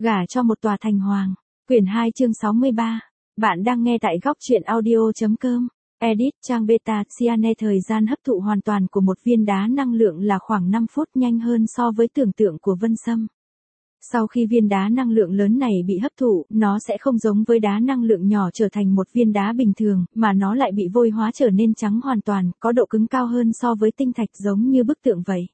Gả cho một tòa thành hoàng. Quyển 2 chương 63. Bạn đang nghe tại góc truyện audio.com. Edit trang beta Cyanide. Thời gian hấp thụ hoàn toàn của một viên đá năng lượng là khoảng 5 phút, nhanh hơn so với tưởng tượng của Vân Sâm. Sau khi viên đá năng lượng lớn này bị hấp thụ, nó sẽ không giống với đá năng lượng nhỏ trở thành một viên đá bình thường, mà nó lại bị vôi hóa trở nên trắng hoàn toàn, có độ cứng cao hơn so với tinh thạch, giống như bức tượng vậy.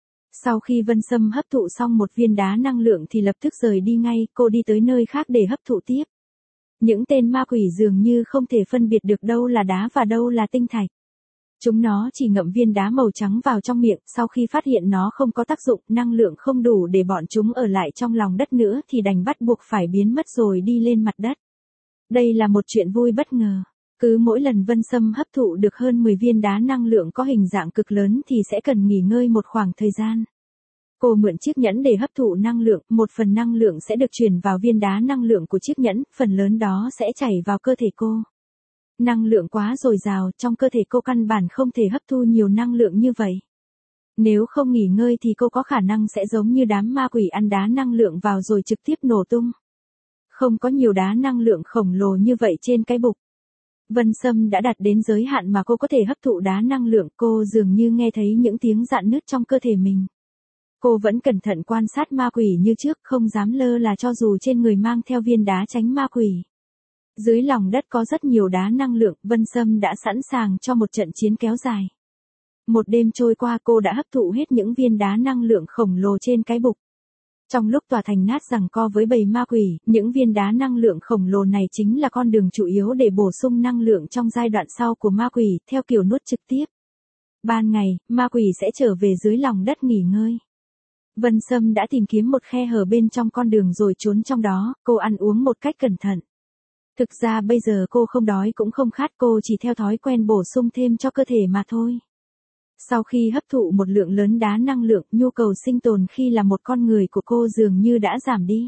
Sau khi Vân Sâm hấp thụ xong một viên đá năng lượng thì lập tức rời đi ngay, cô đi tới nơi khác để hấp thụ tiếp. Những tên ma quỷ dường như không thể phân biệt được đâu là đá và đâu là tinh thạch. Chúng nó chỉ ngậm viên đá màu trắng vào trong miệng, sau khi phát hiện nó không có tác dụng, năng lượng không đủ để bọn chúng ở lại trong lòng đất nữa thì đành bắt buộc phải biến mất rồi đi lên mặt đất. Đây là một chuyện vui bất ngờ. Cứ mỗi lần Vân Sâm hấp thụ được hơn 10 viên đá năng lượng có hình dạng cực lớn thì sẽ cần nghỉ ngơi một khoảng thời gian. Cô mượn chiếc nhẫn để hấp thụ năng lượng, một phần năng lượng sẽ được truyền vào viên đá năng lượng của chiếc nhẫn, phần lớn đó sẽ chảy vào cơ thể cô. Năng lượng quá dồi dào, trong cơ thể cô căn bản không thể hấp thu nhiều năng lượng như vậy. Nếu không nghỉ ngơi thì cô có khả năng sẽ giống như đám ma quỷ ăn đá năng lượng vào rồi trực tiếp nổ tung. Không có nhiều đá năng lượng khổng lồ như vậy trên cái bục. Vân Sâm đã đạt đến giới hạn mà cô có thể hấp thụ đá năng lượng, cô dường như nghe thấy những tiếng rạn nứt trong cơ thể mình. Cô vẫn cẩn thận quan sát ma quỷ như trước, không dám lơ là cho dù trên người mang theo viên đá tránh ma quỷ. Dưới lòng đất có rất nhiều đá năng lượng, Vân Sâm đã sẵn sàng cho một trận chiến kéo dài. Một đêm trôi qua cô đã hấp thụ hết những viên đá năng lượng khổng lồ trên cái bục. Trong lúc tòa thành nát giằng co với bầy ma quỷ, những viên đá năng lượng khổng lồ này chính là con đường chủ yếu để bổ sung năng lượng trong giai đoạn sau của ma quỷ, theo kiểu nuốt trực tiếp. Ban ngày, ma quỷ sẽ trở về dưới lòng đất nghỉ ngơi. Vân Sâm đã tìm kiếm một khe hở bên trong con đường rồi trốn trong đó, cô ăn uống một cách cẩn thận. Thực ra bây giờ cô không đói cũng không khát, cô chỉ theo thói quen bổ sung thêm cho cơ thể mà thôi. Sau khi hấp thụ một lượng lớn đá năng lượng, nhu cầu sinh tồn khi là một con người của cô dường như đã giảm đi.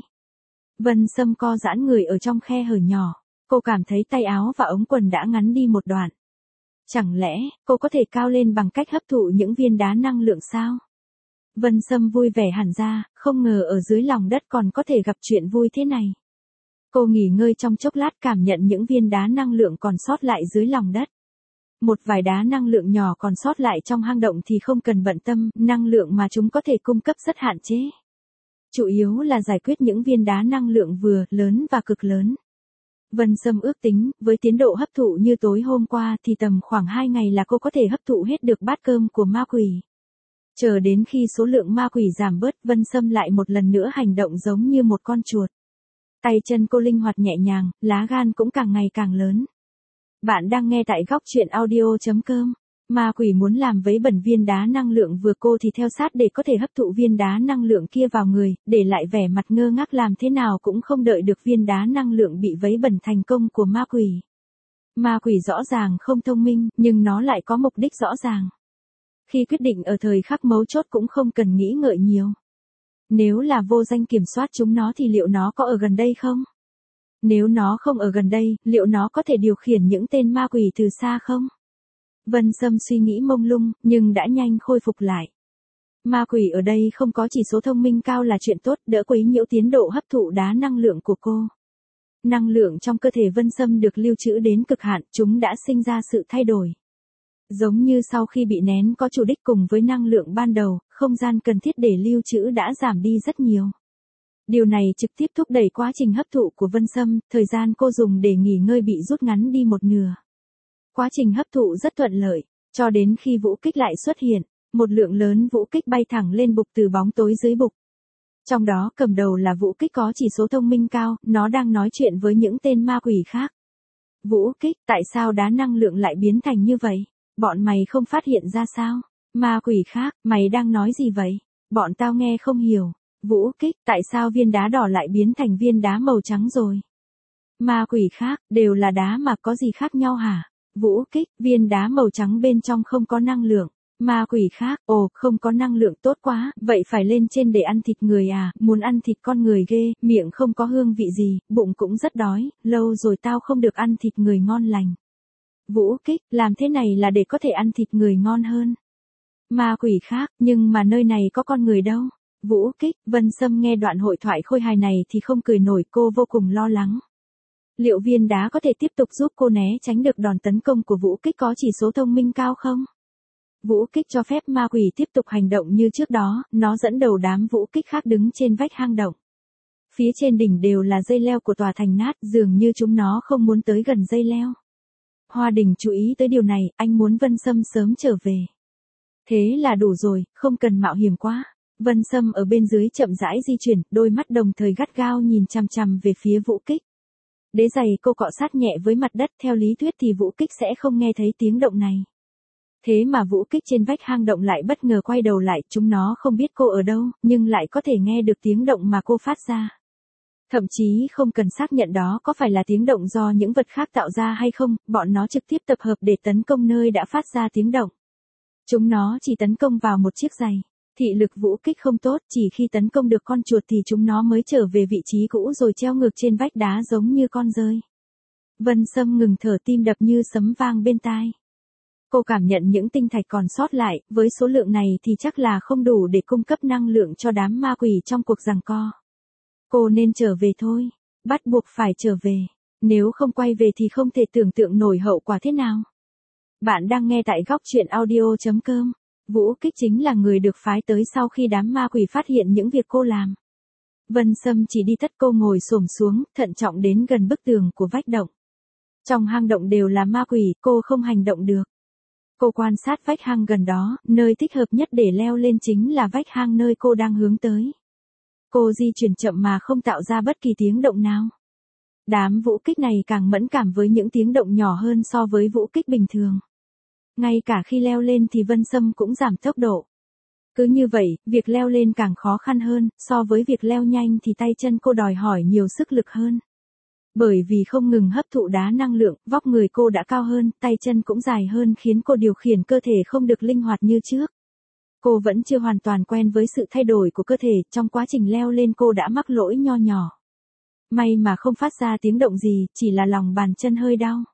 Vân Sâm co giãn người ở trong khe hở nhỏ, cô cảm thấy tay áo và ống quần đã ngắn đi một đoạn. Chẳng lẽ, cô có thể cao lên bằng cách hấp thụ những viên đá năng lượng sao? Vân Sâm vui vẻ hẳn ra, không ngờ ở dưới lòng đất còn có thể gặp chuyện vui thế này. Cô nghỉ ngơi trong chốc lát, cảm nhận những viên đá năng lượng còn sót lại dưới lòng đất. Một vài đá năng lượng nhỏ còn sót lại trong hang động thì không cần bận tâm, năng lượng mà chúng có thể cung cấp rất hạn chế. Chủ yếu là giải quyết những viên đá năng lượng vừa, lớn và cực lớn. Vân Sâm ước tính, với tiến độ hấp thụ như tối hôm qua thì tầm khoảng 2 ngày là cô có thể hấp thụ hết được bát cơm của ma quỷ. Chờ đến khi số lượng ma quỷ giảm bớt, Vân Sâm lại một lần nữa hành động giống như một con chuột. Tay chân cô linh hoạt nhẹ nhàng, lá gan cũng càng ngày càng lớn. Bạn đang nghe tại góc truyện audio.com. Ma quỷ muốn làm vấy bẩn viên đá năng lượng vừa, cô thì theo sát để có thể hấp thụ viên đá năng lượng kia vào người, để lại vẻ mặt ngơ ngác, làm thế nào cũng không đợi được viên đá năng lượng bị vấy bẩn thành công của ma quỷ. Ma quỷ rõ ràng không thông minh, nhưng nó lại có mục đích rõ ràng. Khi quyết định ở thời khắc mấu chốt cũng không cần nghĩ ngợi nhiều. Nếu là vô danh kiểm soát chúng nó thì liệu nó có ở gần đây không? Nếu nó không ở gần đây, liệu nó có thể điều khiển những tên ma quỷ từ xa không? Vân Sâm suy nghĩ mông lung, nhưng đã nhanh khôi phục lại. Ma quỷ ở đây không có chỉ số thông minh cao là chuyện tốt, đỡ quấy nhiễu tiến độ hấp thụ đá năng lượng của cô. Năng lượng trong cơ thể Vân Sâm được lưu trữ đến cực hạn, chúng đã sinh ra sự thay đổi. Giống như sau khi bị nén có chủ đích cùng với năng lượng ban đầu, không gian cần thiết để lưu trữ đã giảm đi rất nhiều. Điều này trực tiếp thúc đẩy quá trình hấp thụ của Vân Sâm, thời gian cô dùng để nghỉ ngơi bị rút ngắn đi một nửa. Quá trình hấp thụ rất thuận lợi, cho đến khi vũ kích lại xuất hiện, một lượng lớn vũ kích bay thẳng lên bục từ bóng tối dưới bục. Trong đó cầm đầu là vũ kích có chỉ số thông minh cao, nó đang nói chuyện với những tên ma quỷ khác. Vũ kích, tại sao đá năng lượng lại biến thành như vậy? Bọn mày không phát hiện ra sao? Ma quỷ khác, mày đang nói gì vậy? Bọn tao nghe không hiểu. Vũ kích, tại sao viên đá đỏ lại biến thành viên đá màu trắng rồi? Ma quỷ khác, đều là đá mà có gì khác nhau hả? Vũ kích, viên đá màu trắng bên trong không có năng lượng. Ma quỷ khác, ồ, không có năng lượng, tốt quá, vậy phải lên trên để ăn thịt người à, muốn ăn thịt con người ghê, miệng không có hương vị gì, bụng cũng rất đói, lâu rồi tao không được ăn thịt người ngon lành. Vũ kích, làm thế này là để có thể ăn thịt người ngon hơn. Ma quỷ khác, nhưng mà nơi này có con người đâu? Vũ Kích, Vân Sâm nghe đoạn hội thoại khôi hài này thì không cười nổi, cô vô cùng lo lắng. Liệu viên đá có thể tiếp tục giúp cô né tránh được đòn tấn công của Vũ Kích có chỉ số thông minh cao không? Vũ Kích cho phép ma quỷ tiếp tục hành động như trước đó, nó dẫn đầu đám Vũ Kích khác đứng trên vách hang động. Phía trên đỉnh đều là dây leo của tòa thành nát, dường như chúng nó không muốn tới gần dây leo. Hoa Đình chú ý tới điều này, anh muốn Vân Sâm sớm trở về. Thế là đủ rồi, không cần mạo hiểm quá. Vân Sâm ở bên dưới chậm rãi di chuyển, đôi mắt đồng thời gắt gao nhìn chằm chằm về phía Vũ Kích. Đế giày cô cọ sát nhẹ với mặt đất, theo lý thuyết thì Vũ Kích sẽ không nghe thấy tiếng động này. Thế mà Vũ Kích trên vách hang động lại bất ngờ quay đầu lại, chúng nó không biết cô ở đâu, nhưng lại có thể nghe được tiếng động mà cô phát ra. Thậm chí không cần xác nhận đó có phải là tiếng động do những vật khác tạo ra hay không, bọn nó trực tiếp tập hợp để tấn công nơi đã phát ra tiếng động. Chúng nó chỉ tấn công vào một chiếc giày. Thị lực Vũ Kích không tốt, chỉ khi tấn công được con chuột thì chúng nó mới trở về vị trí cũ rồi treo ngược trên vách đá giống như con dơi. Vân Sâm ngừng thở, tim đập như sấm vang bên tai. Cô cảm nhận những tinh thạch còn sót lại, với số lượng này thì chắc là không đủ để cung cấp năng lượng cho đám ma quỷ trong cuộc giằng co. Cô nên trở về thôi, bắt buộc phải trở về, nếu không quay về thì không thể tưởng tượng nổi hậu quả thế nào. Bạn đang nghe tại góc truyện audio.com. Vũ Kích chính là người được phái tới sau khi đám ma quỷ phát hiện những việc cô làm. Vân Sâm chỉ đi tất, cô ngồi xổm xuống, thận trọng đến gần bức tường của vách động. Trong hang động đều là ma quỷ, cô không hành động được. Cô quan sát vách hang gần đó, nơi thích hợp nhất để leo lên chính là vách hang nơi cô đang hướng tới. Cô di chuyển chậm mà không tạo ra bất kỳ tiếng động nào. Đám Vũ Kích này càng mẫn cảm với những tiếng động nhỏ hơn so với Vũ Kích bình thường. Ngay cả khi leo lên thì Vân Sâm cũng giảm tốc độ. Cứ như vậy, việc leo lên càng khó khăn hơn, so với việc leo nhanh thì tay chân cô đòi hỏi nhiều sức lực hơn. Bởi vì không ngừng hấp thụ đá năng lượng, vóc người cô đã cao hơn, tay chân cũng dài hơn khiến cô điều khiển cơ thể không được linh hoạt như trước. Cô vẫn chưa hoàn toàn quen với sự thay đổi của cơ thể, trong quá trình leo lên cô đã mắc lỗi nho nhỏ. May mà không phát ra tiếng động gì, chỉ là lòng bàn chân hơi đau.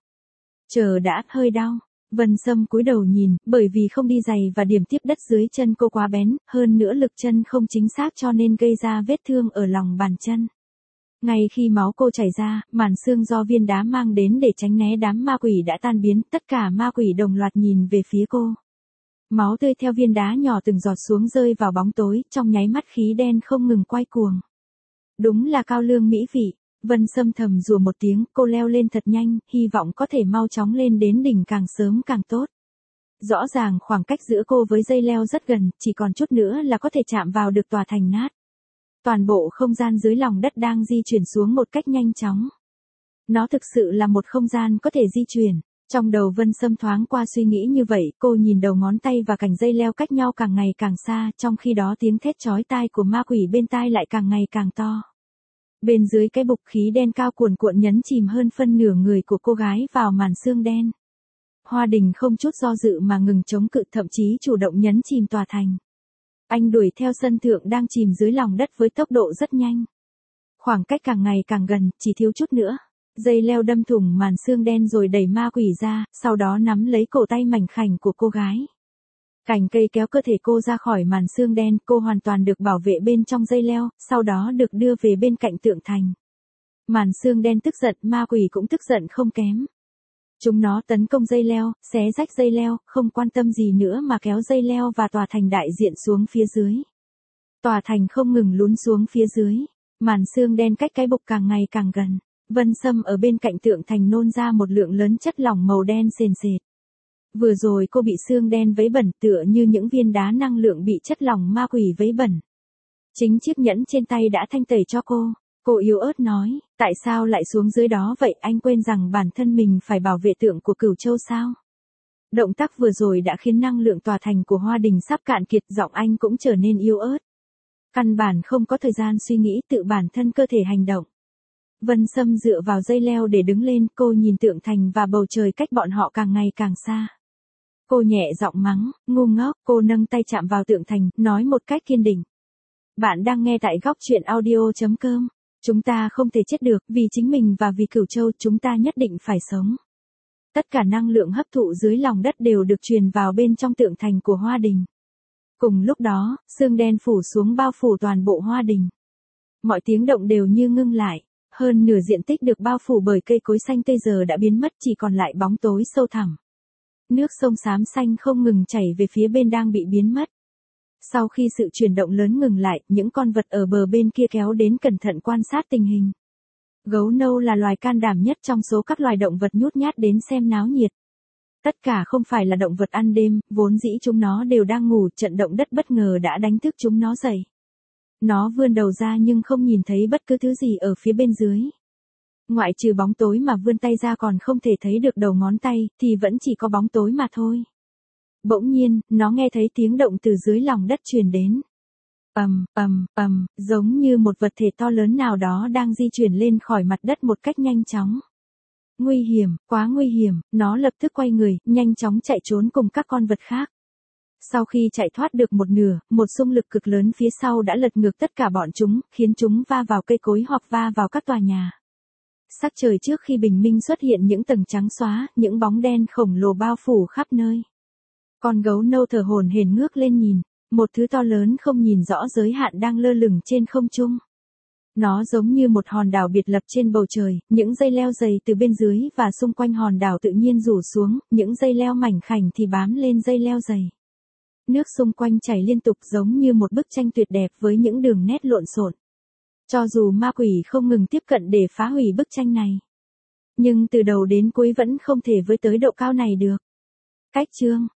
Chờ đã, hơi đau. Vân Sâm cúi đầu nhìn, bởi vì không đi giày và điểm tiếp đất dưới chân cô quá bén, hơn nữa lực chân không chính xác cho nên gây ra vết thương ở lòng bàn chân. Ngay khi máu cô chảy ra, màn xương do viên đá mang đến để tránh né đám ma quỷ đã tan biến, tất cả ma quỷ đồng loạt nhìn về phía cô. Máu tươi theo viên đá nhỏ từng giọt xuống rơi vào bóng tối, trong nháy mắt khí đen không ngừng quay cuồng. Đúng là cao lương mỹ vị. Vân Sâm thầm rủa một tiếng, cô leo lên thật nhanh, hy vọng có thể mau chóng lên đến đỉnh càng sớm càng tốt. Rõ ràng khoảng cách giữa cô với dây leo rất gần, chỉ còn chút nữa là có thể chạm vào được tòa thành nát. Toàn bộ không gian dưới lòng đất đang di chuyển xuống một cách nhanh chóng. Nó thực sự là một không gian có thể di chuyển. Trong đầu Vân Sâm thoáng qua suy nghĩ như vậy, cô nhìn đầu ngón tay và cành dây leo cách nhau càng ngày càng xa, trong khi đó tiếng thét chói tai của ma quỷ bên tai lại càng ngày càng to. Bên dưới cái bục khí đen cao cuồn cuộn nhấn chìm hơn phân nửa người của cô gái vào màn sương đen. Hoa Đình không chút do dự mà ngừng chống cự, thậm chí chủ động nhấn chìm tòa thành. Anh đuổi theo sân thượng đang chìm dưới lòng đất với tốc độ rất nhanh. Khoảng cách càng ngày càng gần, chỉ thiếu chút nữa. Dây leo đâm thủng màn sương đen rồi đẩy ma quỷ ra, sau đó nắm lấy cổ tay mảnh khảnh của cô gái. Cành cây kéo cơ thể cô ra khỏi màn sương đen, cô hoàn toàn được bảo vệ bên trong dây leo, sau đó được đưa về bên cạnh tượng thành. Màn sương đen tức giận, ma quỷ cũng tức giận không kém. Chúng nó tấn công dây leo, xé rách dây leo, không quan tâm gì nữa mà kéo dây leo và tòa thành đại diện xuống phía dưới. Tòa thành không ngừng lún xuống phía dưới, màn sương đen cách cái bục càng ngày càng gần. Vân Sâm ở bên cạnh tượng thành nôn ra một lượng lớn chất lỏng màu đen sền sệt. Vừa rồi cô bị sương đen vấy bẩn, tựa như những viên đá năng lượng bị chất lỏng ma quỷ vấy bẩn. Chính chiếc nhẫn trên tay đã thanh tẩy cho cô. Cô yếu ớt nói, tại sao lại xuống dưới đó vậy, anh quên rằng bản thân mình phải bảo vệ tượng của Cửu Châu sao? Động tác vừa rồi đã khiến năng lượng tòa thành của Hoa Đình sắp cạn kiệt, giọng anh cũng trở nên yếu ớt. Căn bản không có thời gian suy nghĩ, tự bản thân cơ thể hành động. Vân Sâm dựa vào dây leo để đứng lên, cô nhìn tượng thành và bầu trời cách bọn họ càng ngày càng xa. Cô nhẹ giọng mắng, ngu ngốc, cô nâng tay chạm vào tượng thành, nói một cách kiên định. Bạn đang nghe tại góc truyện audio.com. Chúng ta không thể chết được, vì chính mình và vì Cửu Châu chúng ta nhất định phải sống. Tất cả năng lượng hấp thụ dưới lòng đất đều được truyền vào bên trong tượng thành của Hoa Đình. Cùng lúc đó, sương đen phủ xuống bao phủ toàn bộ hoa đình. Mọi tiếng động đều như ngưng lại, hơn nửa diện tích được bao phủ bởi cây cối xanh tươi giờ đã biến mất, chỉ còn lại bóng tối sâu thẳm. Nước sông xám xanh không ngừng chảy về phía bên đang bị biến mất. Sau khi sự chuyển động lớn ngừng lại, những con vật ở bờ bên kia kéo đến cẩn thận quan sát tình hình. Gấu nâu là loài can đảm nhất trong số các loài động vật nhút nhát đến xem náo nhiệt. Tất cả không phải là động vật ăn đêm, vốn dĩ chúng nó đều đang ngủ, trận động đất bất ngờ đã đánh thức chúng nó dậy. Nó vươn đầu ra nhưng không nhìn thấy bất cứ thứ gì ở phía bên dưới. Ngoại trừ bóng tối mà vươn tay ra còn không thể thấy được đầu ngón tay, thì vẫn chỉ có bóng tối mà thôi. Bỗng nhiên, nó nghe thấy tiếng động từ dưới lòng đất truyền đến. Giống như một vật thể to lớn nào đó đang di chuyển lên khỏi mặt đất một cách nhanh chóng. Nguy hiểm, quá nguy hiểm, nó lập tức quay người, nhanh chóng chạy trốn cùng các con vật khác. Sau khi chạy thoát được một nửa, một xung lực cực lớn phía sau đã lật ngược tất cả bọn chúng, khiến chúng va vào cây cối hoặc va vào các tòa nhà. Sắc trời trước khi bình minh xuất hiện những tầng trắng xóa, những bóng đen khổng lồ bao phủ khắp nơi. Con gấu nâu thở hổn hển ngước lên nhìn, một thứ to lớn không nhìn rõ giới hạn đang lơ lửng trên không trung. Nó giống như một hòn đảo biệt lập trên bầu trời, những dây leo dày từ bên dưới và xung quanh hòn đảo tự nhiên rủ xuống, những dây leo mảnh khảnh thì bám lên dây leo dày. Nước xung quanh chảy liên tục giống như một bức tranh tuyệt đẹp với những đường nét lộn xộn. Cho dù ma quỷ không ngừng tiếp cận để phá hủy bức tranh này, nhưng từ đầu đến cuối vẫn không thể với tới độ cao này được. Cách chương